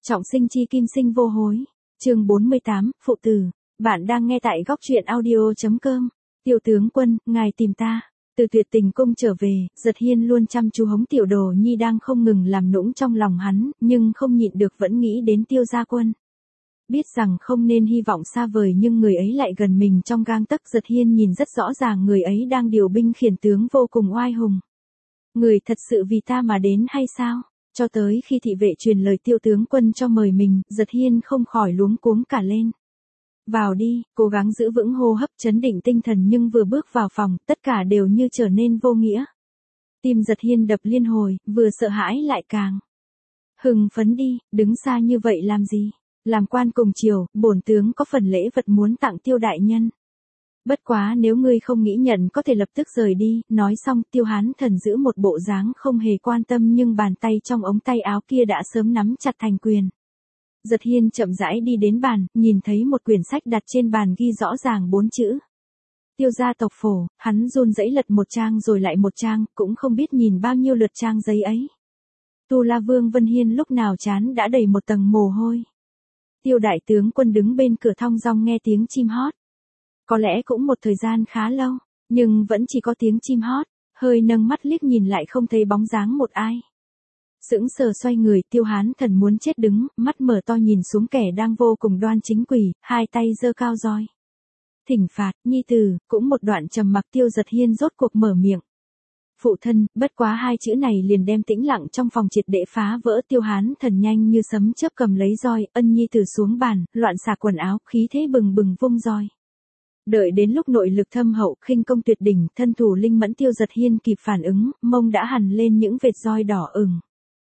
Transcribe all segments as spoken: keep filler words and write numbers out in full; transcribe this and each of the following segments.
Trọng sinh chi kim sinh vô hối. Chương bốn mươi tám, phụ tử. Bạn đang nghe tại góc truyện audio chấm com. Tiểu tướng quân, ngài tìm ta. Từ Tuyệt Tình cung trở về, Giật Hiên luôn chăm chú hống tiểu đồ nhi đang không ngừng làm nũng trong lòng hắn, nhưng không nhịn được vẫn nghĩ đến Tiêu gia quân. Biết rằng không nên hy vọng xa vời nhưng người ấy lại gần mình trong gang tấc. Giật Hiên nhìn rất rõ ràng người ấy đang điều binh khiển tướng vô cùng oai hùng. Người thật sự vì ta mà đến hay sao? Cho tới khi thị vệ truyền lời Tiêu tướng quân cho mời mình, Giật Hiên không khỏi luống cuống cả lên. Vào đi, cố gắng giữ vững hô hấp trấn định tinh thần, nhưng vừa bước vào phòng, tất cả đều như trở nên vô nghĩa. Tim Giật Hiên đập liên hồi, vừa sợ hãi lại càng hưng phấn đi, đứng xa như vậy làm gì? Làm quan cùng triều, bổn tướng có phần lễ vật muốn tặng Tiêu đại nhân. Bất quá nếu ngươi không nghĩ nhận có thể lập tức rời đi. Nói xong, Tiêu Hán Thần giữ một bộ dáng không hề quan tâm, nhưng bàn tay trong ống tay áo kia đã sớm nắm chặt thành quyền. Giật Hiên chậm rãi đi đến bàn, nhìn thấy một quyển sách đặt trên bàn ghi rõ ràng bốn chữ. Tiêu gia tộc phổ. Hắn run rẩy lật một trang rồi lại một trang, cũng không biết nhìn bao nhiêu lượt trang giấy ấy. Tu La Vương Vân Hiên lúc nào trán đã đầy một tầng mồ hôi. Tiêu đại tướng quân đứng bên cửa thong dong nghe tiếng chim hót. Có lẽ cũng một thời gian khá lâu, nhưng vẫn chỉ có tiếng chim hót, hơi nâng mắt liếc nhìn lại không thấy bóng dáng một ai. Sững sờ xoay người, Tiêu Hán Thần muốn chết đứng, mắt mở to nhìn xuống kẻ đang vô cùng đoan chính quỳ, hai tay giơ cao roi. Thỉnh phạt, nhi tử. Cũng một đoạn trầm mặc, Tiêu Giật Hiên rốt cuộc mở miệng. Phụ thân. Bất quá hai chữ này liền đem tĩnh lặng trong phòng triệt để phá vỡ. Tiêu Hán Thần nhanh như sấm chớp cầm lấy roi, ân nhi tử xuống bàn, loạn xả quần áo, khí thế bừng bừng vung roi. Đợi đến lúc nội lực thâm hậu, khinh công tuyệt đỉnh, thân thủ linh mẫn, Tiêu Giật Hiên kịp phản ứng, mông đã hằn lên những vệt roi đỏ ửng.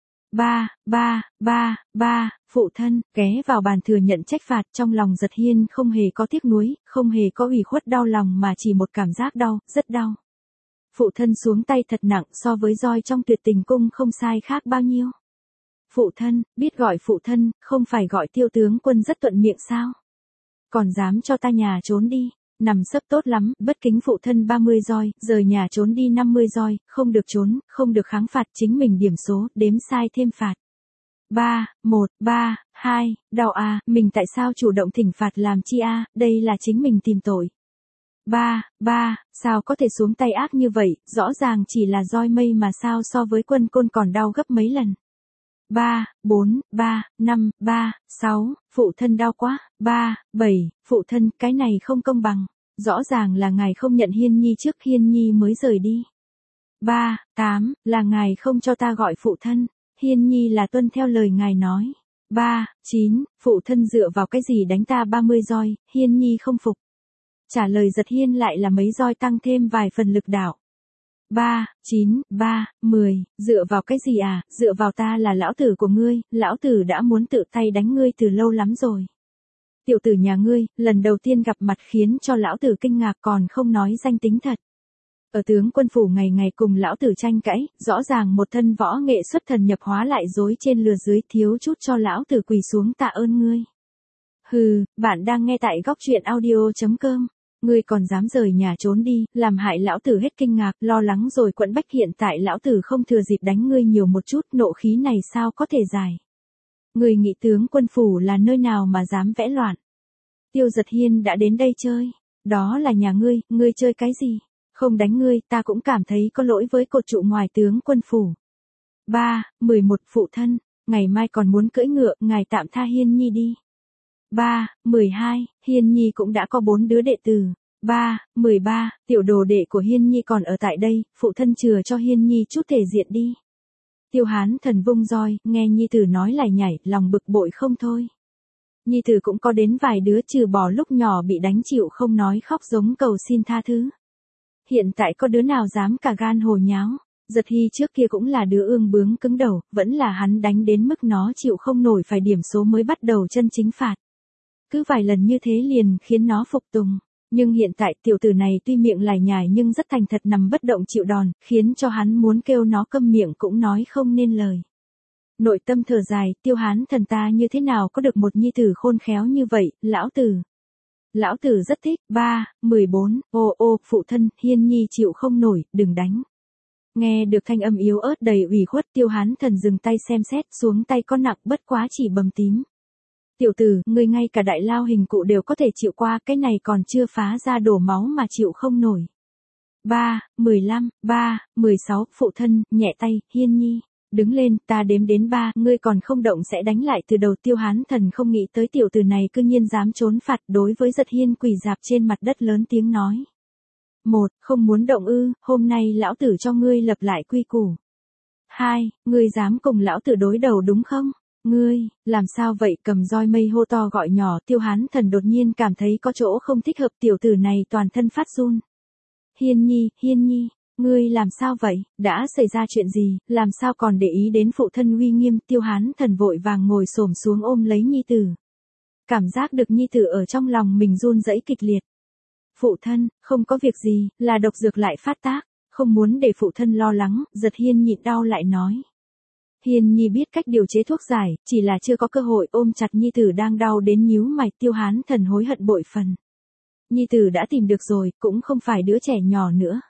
Ba, ba, ba, ba, phụ thân. Ghé vào bàn thừa nhận trách phạt, trong lòng Giật Hiên không hề có tiếc nuối, không hề có ủy khuất đau lòng, mà chỉ một cảm giác đau, rất đau. Phụ thân xuống tay thật nặng, so với roi trong Tuyệt Tình cung không sai khác bao nhiêu. Phụ thân. Biết gọi phụ thân, không phải gọi Tiêu tướng quân rất thuận miệng sao? Còn dám cho ta nhà trốn đi. Nằm sấp tốt lắm, bất kính phụ thân ba mươi roi, rời nhà trốn đi năm mươi roi, không được trốn, không được kháng phạt, chính mình điểm số, đếm sai thêm phạt. Ba, một, ba, hai, đau à, mình tại sao chủ động thỉnh phạt làm chi a, à? Đây là chính mình tìm tội. Ba, ba, sao có thể xuống tay ác như vậy, rõ ràng chỉ là roi mây mà sao so với quân côn còn đau gấp mấy lần. Ba, bốn, ba, năm, ba, sáu, phụ thân đau quá. Ba, bảy, phụ thân, cái này không công bằng. Rõ ràng là ngài không nhận Hiên nhi trước, Hiên nhi mới rời đi. Ba, tám, là ngài không cho ta gọi phụ thân, Hiên nhi là tuân theo lời ngài nói. Ba, chín, phụ thân dựa vào cái gì đánh ta ba mươi roi, Hiên nhi không phục. Trả lời Giật Hiên lại là mấy roi tăng thêm vài phần lực đạo. Ba, chín, ba, mười, dựa vào cái gì à, dựa vào ta là lão tử của ngươi, lão tử đã muốn tự tay đánh ngươi từ lâu lắm rồi. Tiểu tử nhà ngươi, lần đầu tiên gặp mặt khiến cho lão tử kinh ngạc, còn không nói danh tính thật. Ở tướng quân phủ ngày ngày cùng lão tử tranh cãi, rõ ràng một thân võ nghệ xuất thần nhập hóa lại dối trên lừa dưới, thiếu chút cho lão tử quỳ xuống tạ ơn ngươi. Hừ, bạn đang nghe tại góc truyện audio chấm com. Ngươi còn dám rời nhà trốn đi, làm hại lão tử hết kinh ngạc, lo lắng rồi quẫn bách, hiện tại lão tử không thừa dịp đánh ngươi nhiều một chút, nộ khí này sao có thể giải. Ngươi nghĩ tướng quân phủ là nơi nào mà dám vẽ loạn. Tiêu Giật Hiên đã đến đây chơi, đó là nhà ngươi, ngươi chơi cái gì, không đánh ngươi, ta cũng cảm thấy có lỗi với cột trụ ngoài tướng quân phủ. Ba, mười một, phụ thân, ngày mai còn muốn cưỡi ngựa, ngài tạm tha Hiên nhi đi. Ba, mười hai, Hiên nhi cũng đã có bốn đứa đệ tử. Ba, mười ba, tiểu đồ đệ của Hiên nhi còn ở tại đây, phụ thân chừa cho Hiên nhi chút thể diện đi. Tiêu Hán Thần vung roi, nghe nhi tử nói lải nhải, lòng bực bội không thôi. Nhi tử cũng có đến vài đứa, trừ bỏ lúc nhỏ bị đánh chịu không nói khóc giống cầu xin tha thứ. Hiện tại có đứa nào dám cả gan hồ nháo. Giật Hy trước kia cũng là đứa ương bướng cứng đầu, vẫn là hắn đánh đến mức nó chịu không nổi phải điểm số mới bắt đầu chân chính phạt. Cứ vài lần như thế liền khiến nó phục tùng. Nhưng hiện tại tiểu tử này tuy miệng lải nhải nhưng rất thành thật nằm bất động chịu đòn, khiến cho hắn muốn kêu nó câm miệng cũng nói không nên lời. Nội tâm thở dài, Tiêu Hán Thần ta như thế nào có được một nhi tử khôn khéo như vậy, lão tử. Lão tử rất thích. Ba, mười bốn, ô ô, phụ thân, Hiên nhi chịu không nổi, đừng đánh. Nghe được thanh âm yếu ớt đầy ủy khuất, Tiêu Hán Thần dừng tay xem xét, xuống tay có nặng bất quá chỉ bầm tím. Tiểu tử, ngươi ngay cả đại lao hình cụ đều có thể chịu qua, cái này còn chưa phá ra đổ máu mà chịu không nổi. Ba, mười lăm, ba, mười sáu, phụ thân, nhẹ tay, Hiên Nhi. Đứng lên, ta đếm đến ba, ngươi còn không động sẽ đánh lại từ đầu. Tiêu Hán Thần không nghĩ tới tiểu tử này cư nhiên dám trốn phạt, đối với Giật Hiên quỳ dạp trên mặt đất lớn tiếng nói. Một, không muốn động ư, hôm nay lão tử cho ngươi lập lại quy củ. Hai, ngươi dám cùng lão tử đối đầu đúng không? Ngươi, làm sao vậy? Cầm roi mây hô to gọi nhỏ. Tiêu Hán Thần đột nhiên cảm thấy có chỗ không thích hợp, tiểu tử này toàn thân phát run. Hiên Nhi, Hiên Nhi, ngươi làm sao vậy? Đã xảy ra chuyện gì? Làm sao còn để ý đến phụ thân uy nghiêm? Tiêu Hán Thần vội vàng ngồi xổm xuống ôm lấy nhi tử. Cảm giác được nhi tử ở trong lòng mình run rẩy kịch liệt. Phụ thân, không có việc gì, là độc dược lại phát tác, không muốn để phụ thân lo lắng. Giật Hiên nhịn đau lại nói. Hiên Nhi biết cách điều chế thuốc giải, chỉ là chưa có cơ hội. Ôm chặt nhi tử đang đau đến nhíu mày. Tiêu Hán Thần hối hận bội phần. Nhi tử đã tìm được rồi, cũng không phải đứa trẻ nhỏ nữa.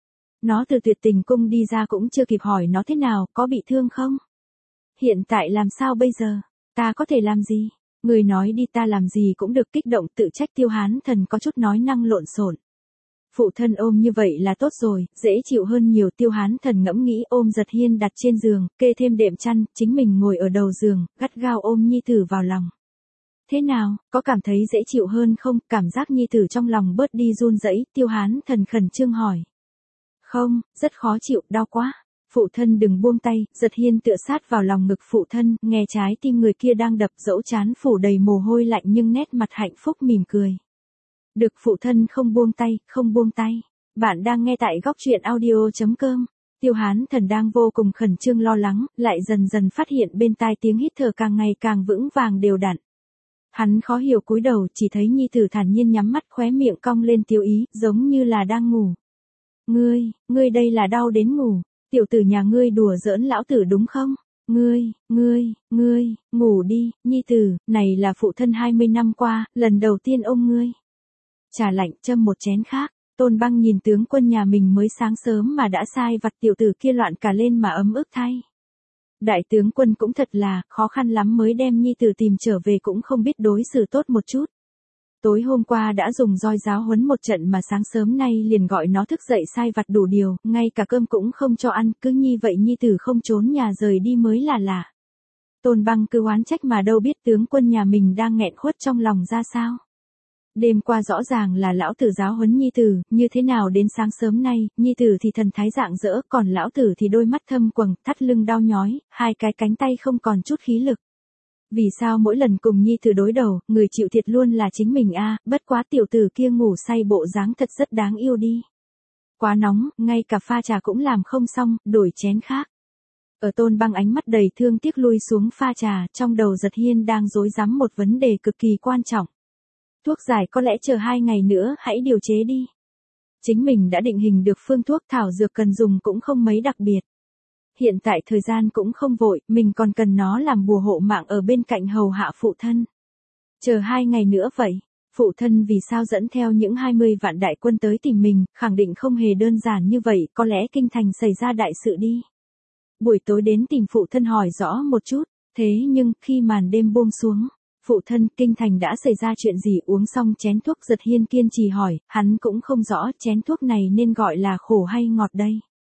Nó từ Tuyệt Tình Cung đi ra cũng chưa kịp hỏi nó thế nào, có bị thương không? Hiện tại làm sao bây giờ? Ta có thể làm gì? Người nói đi, ta làm gì cũng được. Kích động tự trách. Tiêu Hán Thần có chút nói năng lộn xộn. Phụ thân ôm như vậy là tốt rồi, dễ chịu hơn nhiều. Tiêu Hán Thần ngẫm nghĩ, ôm Giật Hiên đặt trên giường, kê thêm đệm chăn, chính mình ngồi ở đầu giường, gắt gao ôm nhi tử vào lòng. Thế nào, có cảm thấy dễ chịu hơn không? Cảm giác nhi tử trong lòng bớt đi run rẩy. Tiêu Hán Thần khẩn trương hỏi. Không, rất khó chịu, đau quá. Phụ thân đừng buông tay. Giật Hiên tựa sát vào lòng ngực phụ thân, nghe trái tim người kia đang đập, dẫu trán phủ đầy mồ hôi lạnh nhưng nét mặt hạnh phúc mỉm cười. Được, phụ thân không buông tay, không buông tay. Bạn đang nghe tại góc truyện audio chấm com. Tiêu Hán Thần đang vô cùng khẩn trương lo lắng, lại dần dần phát hiện bên tai tiếng hít thở càng ngày càng vững vàng đều đặn. Hắn khó hiểu cúi đầu, chỉ thấy nhi tử thản nhiên nhắm mắt, khóe miệng cong lên tiêu ý, giống như là đang ngủ. Ngươi, ngươi đây là đau đến ngủ. Tiểu tử nhà ngươi đùa giỡn lão tử đúng không? Ngươi, ngươi, ngươi, ngủ đi, nhi tử, này là phụ thân hai mươi năm qua, lần đầu tiên ôm ngươi. Trà lạnh, châm một chén khác. Tôn Băng nhìn tướng quân nhà mình mới sáng sớm mà đã sai vặt tiểu tử kia loạn cả lên mà ấm ức thay. Đại tướng quân cũng thật là, khó khăn lắm mới đem nhi tử tìm trở về cũng không biết đối xử tốt một chút. Tối hôm qua đã dùng roi giáo huấn một trận mà sáng sớm nay liền gọi nó thức dậy sai vặt đủ điều, ngay cả cơm cũng không cho ăn, cứ như vậy nhi tử không trốn nhà rời đi mới là lạ. Tôn Băng cứ oán trách mà đâu biết tướng quân nhà mình đang nghẹn khuất trong lòng ra sao. Đêm qua rõ ràng là lão tử giáo huấn nhi tử, như thế nào đến sáng sớm nay, nhi tử thì thần thái rạng rỡ, còn lão tử thì đôi mắt thâm quầng, thắt lưng đau nhói, hai cái cánh tay không còn chút khí lực. Vì sao mỗi lần cùng nhi tử đối đầu, người chịu thiệt luôn là chính mình a? Bất quá tiểu tử kia ngủ say bộ dáng thật rất đáng yêu đi. Quá nóng, ngay cả pha trà cũng làm không xong, đổi chén khác. Ở Tôn Băng ánh mắt đầy thương tiếc lui xuống pha trà, trong đầu Giật Hiên đang rối rắm một vấn đề cực kỳ quan trọng. Thuốc giải có lẽ chờ hai ngày nữa hãy điều chế đi. Chính mình đã định hình được phương thuốc thảo dược cần dùng cũng không mấy đặc biệt. Hiện tại thời gian cũng không vội, mình còn cần nó làm bùa hộ mạng ở bên cạnh hầu hạ phụ thân. Chờ hai ngày nữa vậy, phụ thân vì sao dẫn theo những hai mươi vạn đại quân tới tìm mình, khẳng định không hề đơn giản như vậy, có lẽ kinh thành xảy ra đại sự đi. Buổi tối đến tìm phụ thân hỏi rõ một chút, thế nhưng khi màn đêm buông xuống, phụ thân, kinh thành đã xảy ra chuyện gì? Uống xong chén thuốc Giật Hiên kiên trì hỏi, hắn cũng không rõ chén thuốc này nên gọi là khổ hay ngọt đây.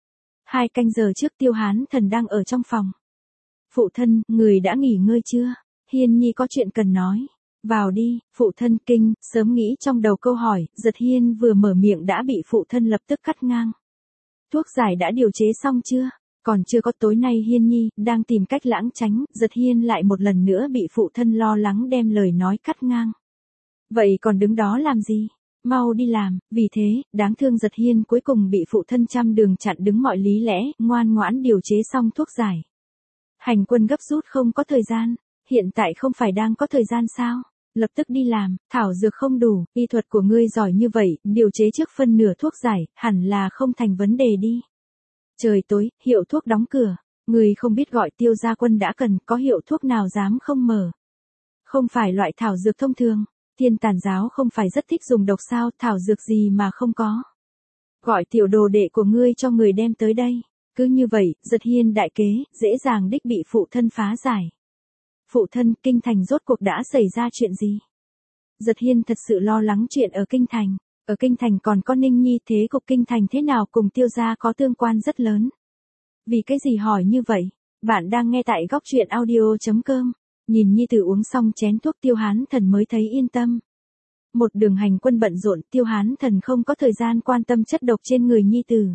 Hai canh giờ trước Tiêu Hán Thần đang ở trong phòng. Phụ thân, người đã nghỉ ngơi chưa? Hiên Nhi có chuyện cần nói. Vào đi, phụ thân. Kinh, sớm nghĩ trong đầu câu hỏi, Giật Hiên vừa mở miệng đã bị phụ thân lập tức cắt ngang. Thuốc giải đã điều chế xong chưa? Còn chưa có. Tối nay Hiên Nhi đang tìm cách lãng tránh, Giật Hiên lại một lần nữa bị phụ thân lo lắng đem lời nói cắt ngang. Vậy còn đứng đó làm gì? Mau đi làm. Vì thế, đáng thương Giật Hiên cuối cùng bị phụ thân trăm đường chặn đứng mọi lý lẽ, ngoan ngoãn điều chế xong thuốc giải. Hành quân gấp rút không có thời gian. Hiện tại không phải đang có thời gian sao? Lập tức đi làm, thảo dược không đủ, y thuật của ngươi giỏi như vậy, điều chế trước phân nửa thuốc giải, hẳn là không thành vấn đề đi. Trời tối, hiệu thuốc đóng cửa. Người không biết gọi Tiêu gia quân đã cần, có hiệu thuốc nào dám không mở. Không phải loại thảo dược thông thường. Thiên Tàn giáo không phải rất thích dùng độc sao, thảo dược gì mà không có. Gọi tiểu đồ đệ của ngươi cho người đem tới đây. Cứ như vậy, Giật Hiên đại kế, dễ dàng đích bị phụ thân phá giải. Phụ thân, kinh thành rốt cuộc đã xảy ra chuyện gì? Giật Hiên thật sự lo lắng chuyện ở kinh thành. Ở kinh thành còn có Ninh Nhi, thế cục kinh thành thế nào cùng Tiêu gia có tương quan rất lớn. Vì cái gì hỏi như vậy? Bạn đang nghe tại góc truyện audio.com. Nhìn Nhi tử uống xong chén thuốc Tiêu Hán Thần mới thấy yên tâm. Một đường hành quân bận rộn, Tiêu Hán Thần không có thời gian quan tâm chất độc trên người Nhi tử.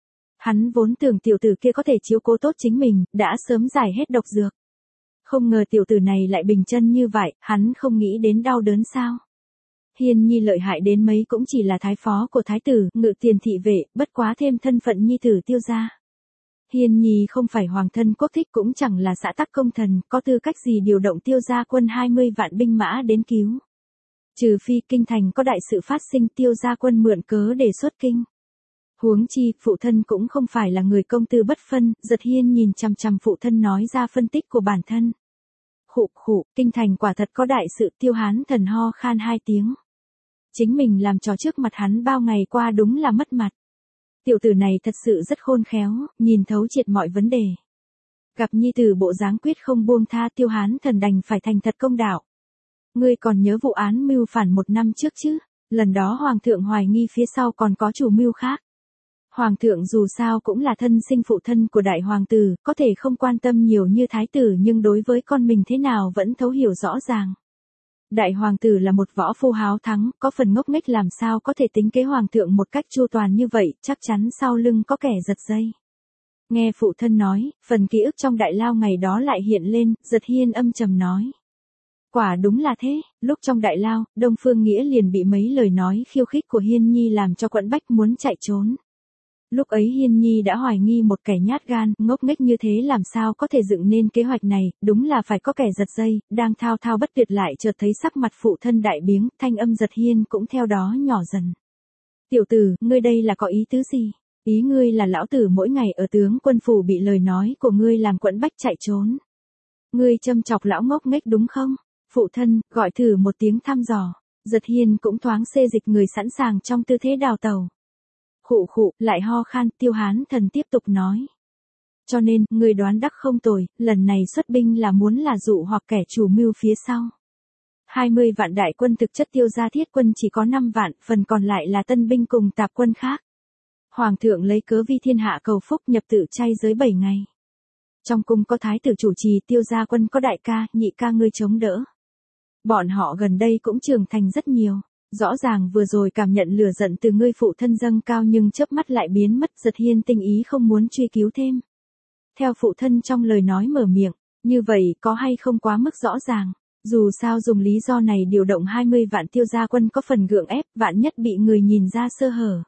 Hắn vốn tưởng tiểu tử kia có thể chiếu cố tốt chính mình, đã sớm giải hết độc dược. Không ngờ tiểu tử này lại bình chân như vậy, hắn không nghĩ đến đau đớn sao? Hiên Nhi lợi hại đến mấy cũng chỉ là thái phó của thái tử, ngự tiền thị vệ, bất quá thêm thân phận Nhi tử Tiêu gia. Hiên Nhi không phải hoàng thân quốc thích cũng chẳng là xã tắc công thần, có tư cách gì điều động Tiêu gia quân hai mươi vạn binh mã đến cứu. Trừ phi kinh thành có đại sự phát sinh, Tiêu gia quân mượn cớ để xuất kinh. Huống chi, phụ thân cũng không phải là người công tư bất phân, Giật Hiên nhìn chằm chằm phụ thân nói ra phân tích của bản thân. Khụ khụ, kinh thành quả thật có đại sự, Tiêu Hán Thần ho khan hai tiếng. Chính mình làm trò trước mặt hắn bao ngày qua đúng là mất mặt. Tiểu tử này thật sự rất khôn khéo, nhìn thấu triệt mọi vấn đề. Gặp nhi tử bộ dáng quyết không buông tha, Tiêu Hán Thần đành phải thành thật công đạo. Ngươi còn nhớ vụ án mưu phản một năm trước chứ? Lần đó hoàng thượng hoài nghi phía sau còn có chủ mưu khác. Hoàng thượng dù sao cũng là thân sinh phụ thân của đại hoàng tử, có thể không quan tâm nhiều như thái tử nhưng đối với con mình thế nào vẫn thấu hiểu rõ ràng. Đại hoàng tử là một võ phu háo thắng, có phần ngốc nghếch làm sao có thể tính kế hoàng thượng một cách chu toàn như vậy, chắc chắn sau lưng có kẻ giật dây. Nghe phụ thân nói, phần ký ức trong đại lao ngày đó lại hiện lên, Giật Hiên âm trầm nói. Quả đúng là thế, lúc trong đại lao, Đông Phương Nghĩa liền bị mấy lời nói khiêu khích của Hiên Nhi làm cho quẫn bách muốn chạy trốn. Lúc ấy Hiên Nhi đã hoài nghi một kẻ nhát gan, ngốc nghếch như thế làm sao có thể dựng nên kế hoạch này, đúng là phải có kẻ giật dây, đang thao thao bất tuyệt lại chợt thấy sắc mặt phụ thân đại biến, thanh âm Giật Hiên cũng theo đó nhỏ dần. Tiểu tử, ngươi đây là có ý tứ gì? Ý ngươi là lão tử mỗi ngày ở tướng quân phủ bị lời nói của ngươi làm quẫn bách chạy trốn. Ngươi châm chọc lão ngốc nghếch đúng không? Phụ thân, gọi thử một tiếng thăm dò. Giật Hiên cũng thoáng xê dịch người sẵn sàng trong tư thế đào tàu. Khụ khụ, lại ho khan, Tiêu Hán Thần tiếp tục nói. Cho nên, người đoán đắc không tồi, lần này xuất binh là muốn là dụ hoặc kẻ chủ mưu phía sau. hai mươi vạn đại quân thực chất Tiêu gia thiết quân chỉ có năm vạn, phần còn lại là tân binh cùng tạp quân khác. Hoàng thượng lấy cớ vi thiên hạ cầu phúc nhập tự chay giới bảy ngày. Trong cung có thái tử chủ trì, Tiêu gia quân có đại ca, nhị ca ngươi chống đỡ. Bọn họ gần đây cũng trưởng thành rất nhiều. Rõ ràng vừa rồi cảm nhận lửa giận từ ngươi phụ thân dâng cao nhưng chớp mắt lại biến mất, Giật Hiên tinh ý không muốn truy cứu thêm. Theo phụ thân trong lời nói mở miệng, như vậy có hay không quá mức rõ ràng, dù sao dùng lý do này điều động hai mươi vạn Tiêu gia quân có phần gượng ép, vạn nhất bị người nhìn ra sơ hở.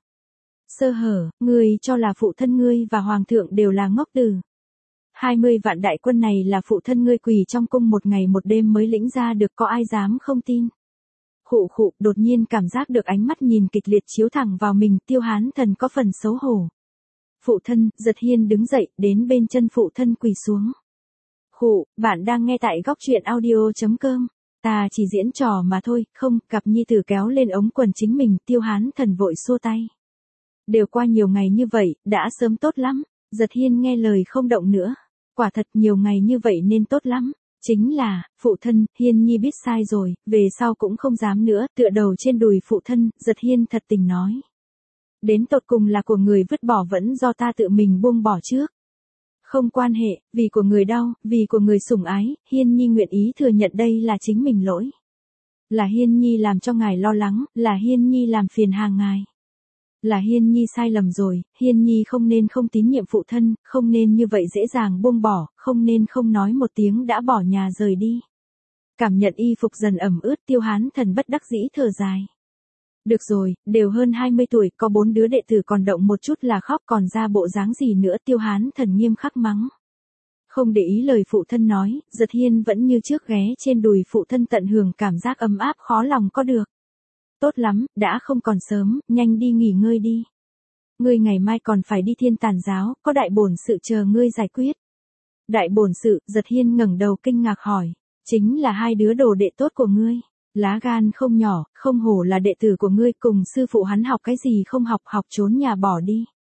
Sơ hở, ngươi cho là phụ thân ngươi và hoàng thượng đều là ngốc tử. hai mươi vạn đại quân này là phụ thân ngươi quỳ trong cung một ngày một đêm mới lĩnh ra được, có ai dám không tin. Khụ khụ, đột nhiên cảm giác được ánh mắt nhìn kịch liệt chiếu thẳng vào mình, Tiêu Hán Thần có phần xấu hổ. Phụ thân, Giật Hiên đứng dậy, đến bên chân phụ thân quỳ xuống. Khụ, bạn đang nghe tại góc truyện audio.com. Ta chỉ diễn trò mà thôi, không, gặp nhi tử kéo lên ống quần chính mình, Tiêu Hán Thần vội xua tay. Đều qua nhiều ngày như vậy, đã sớm tốt lắm, Giật Hiên nghe lời không động nữa. Quả thật nhiều ngày như vậy nên tốt lắm. Chính là, phụ thân, Hiên Nhi biết sai rồi, về sau cũng không dám nữa, tựa đầu trên đùi phụ thân, Giật Hiên thật tình nói. Đến tột cùng là của người vứt bỏ vẫn do ta tự mình buông bỏ trước. Không quan hệ, vì của người đau, vì của người sủng ái, Hiên Nhi nguyện ý thừa nhận đây là chính mình lỗi. Là Hiên Nhi làm cho ngài lo lắng, là Hiên Nhi làm phiền hàng ngài. Là Hiên Nhi sai lầm rồi, Hiên Nhi không nên không tín nhiệm phụ thân, không nên như vậy dễ dàng buông bỏ, không nên không nói một tiếng đã bỏ nhà rời đi. Cảm nhận y phục dần ẩm ướt, Tiêu Hán Thần bất đắc dĩ thở dài. Được rồi, đều hơn hai mươi tuổi, có bốn đứa đệ tử còn động một chút là khóc, còn ra bộ dáng gì nữa, Tiêu Hán Thần nghiêm khắc mắng. Không để ý lời phụ thân nói, Giật Hiên vẫn như trước ghé trên đùi phụ thân tận hưởng cảm giác ấm áp khó lòng có được. Tốt lắm, đã không còn sớm, nhanh đi nghỉ ngơi đi. Ngươi ngày mai còn phải đi thiên tàn giáo, có đại bổn sự chờ ngươi giải quyết. Đại bổn sự, Giật Hiên ngẩng đầu kinh ngạc hỏi, chính là hai đứa đồ đệ tốt của ngươi. Lá gan không nhỏ, không hổ là đệ tử của ngươi, cùng sư phụ hắn học cái gì không học, học trốn nhà bỏ đi.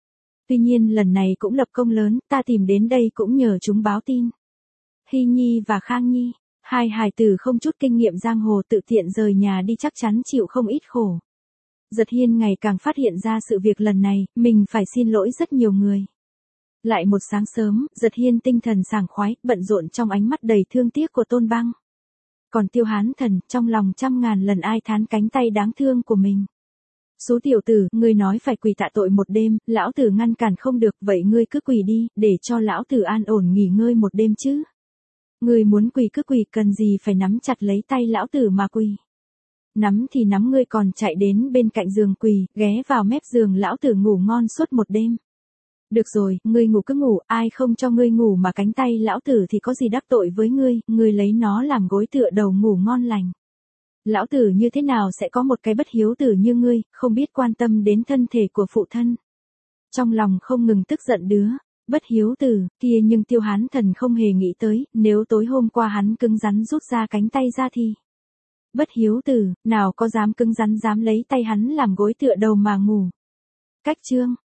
Tuy nhiên lần này cũng lập công lớn, ta tìm đến đây cũng nhờ chúng báo tin. Hy Nhi và Khang Nhi, hai hài tử không chút kinh nghiệm giang hồ tự tiện rời nhà đi chắc chắn chịu không ít khổ. Giật Hiên ngày càng phát hiện ra sự việc lần này, mình phải xin lỗi rất nhiều người. Lại một sáng sớm, Giật Hiên tinh thần sảng khoái, bận rộn trong ánh mắt đầy thương tiếc của Tôn Băng. Còn Tiêu Hán Thần, trong lòng trăm ngàn lần ai thán cánh tay đáng thương của mình. Số tiểu tử, ngươi nói phải quỳ tạ tội một đêm, lão tử ngăn cản không được, vậy ngươi cứ quỳ đi, để cho lão tử an ổn nghỉ ngơi một đêm chứ. Ngươi muốn quỳ cứ quỳ, cần gì phải nắm chặt lấy tay lão tử mà quỳ. Nắm thì nắm, ngươi còn chạy đến bên cạnh giường quỳ, ghé vào mép giường lão tử ngủ ngon suốt một đêm. Được rồi, ngươi ngủ cứ ngủ, ai không cho ngươi ngủ mà cánh tay lão tử thì có gì đắc tội với ngươi, ngươi lấy nó làm gối tựa đầu ngủ ngon lành. Lão tử như thế nào sẽ có một cái bất hiếu tử như ngươi, không biết quan tâm đến thân thể của phụ thân. Trong lòng không ngừng tức giận đứa bất hiếu tử kia, nhưng Tiêu Hán Thần không hề nghĩ tới, nếu tối hôm qua hắn cứng rắn rút ra cánh tay ra thì bất hiếu tử nào có dám cứng rắn dám lấy tay hắn làm gối tựa đầu mà ngủ. Cách chương